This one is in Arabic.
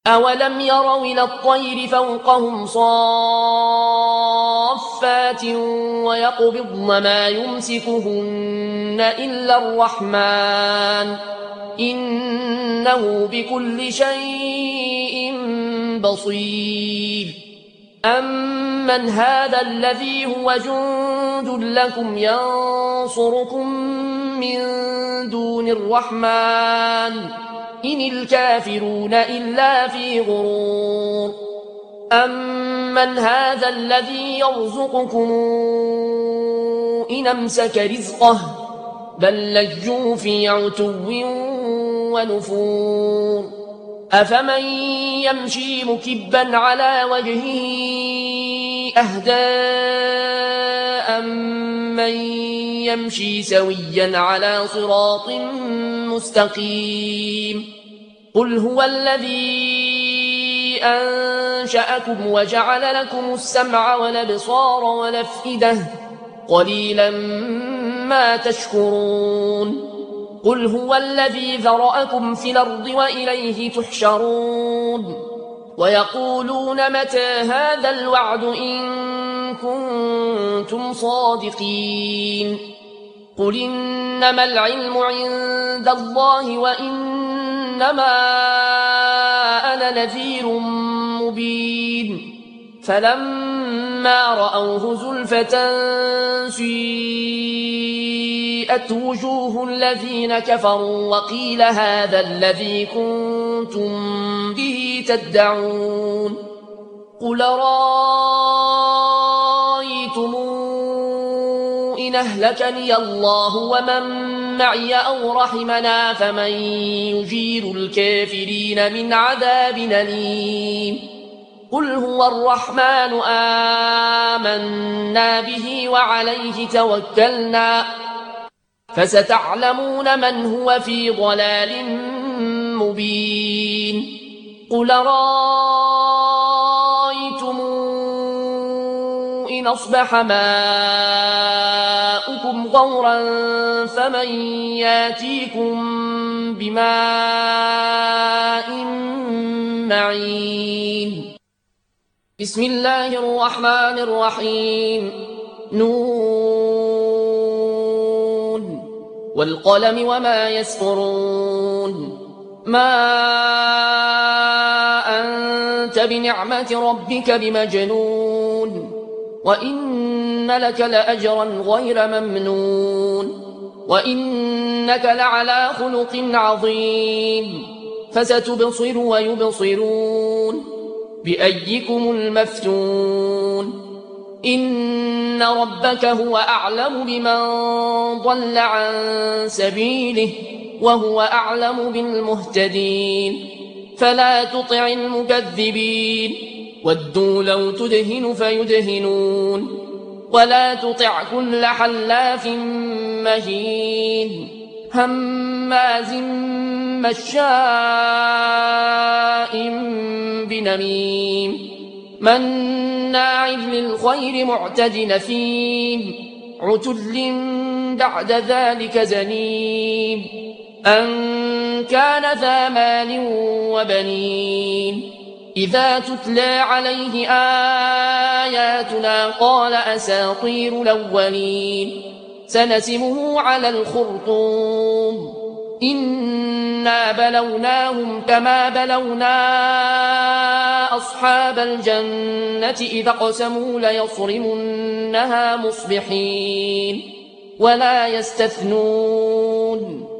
أولم يروا إلى الطير فوقهم صافات ويقبضن ما يمسكهن إلا الرحمن إنه بكل شيء بصير أمن هذا الذي هو جند لكم ينصركم من دون الرحمن إن الكافرون إلا في غرور أمن هذا الذي يرزقكم إن أمسك رزقه بل لجوا في عتو ونفور أفمن يمشي مكبا على وجهه أهدى أمن يمشي سويا على صراط مستقيم قل هو الذي أنشأكم وجعل لكم السمع والأبصار والأفئدة قليلا ما تشكرون قل هو الذي ذرأكم في الأرض وإليه تحشرون ويقولون متى هذا الوعد إن كنتم صادقين قل إنما العلم عند الله وإنما أنا نذير مبين فلما رأوه زلفة سيئت وجوه الذين كفروا وقيل هذا الذي كنتم به تدعون قل رأيتم إن أهلكني الله ومن معي أو رحمنا فمن يجير الكافرين من عذاب أليم قل هو الرحمن آمنا به وعليه توكلنا فستعلمون من هو في ضلال مبين قل رأيتم إن أصبح ماؤكم غورا فمن ياتيكم بماء معين بسم الله الرحمن الرحيم نون والقلم وما يسطرون ما أنت بنعمة ربك بمجنون وإن لك لأجرا غير ممنون وإنك لعلى خلق عظيم فستبصر ويبصرون بأيكم المفتون إن ربك هو أعلم بمن ضل عن سبيله وهو أعلم بالمهتدين فلا تطع المكذبين ودوا لو تدهن فيدهنون ولا تطع كل حلاف مهين هماز مشاء بنميم مناع للخير معتد نثيم عتل بعد ذلك زنيم أن كان ذا مال وبنين إذا تتلى عليه آياتنا قال أساطير الأولين سنسمه على الخرطوم إنا بلوناهم كما بلونا أصحاب الجنة إذا اقسموا ليصرمنها مصبحين ولا يستثنون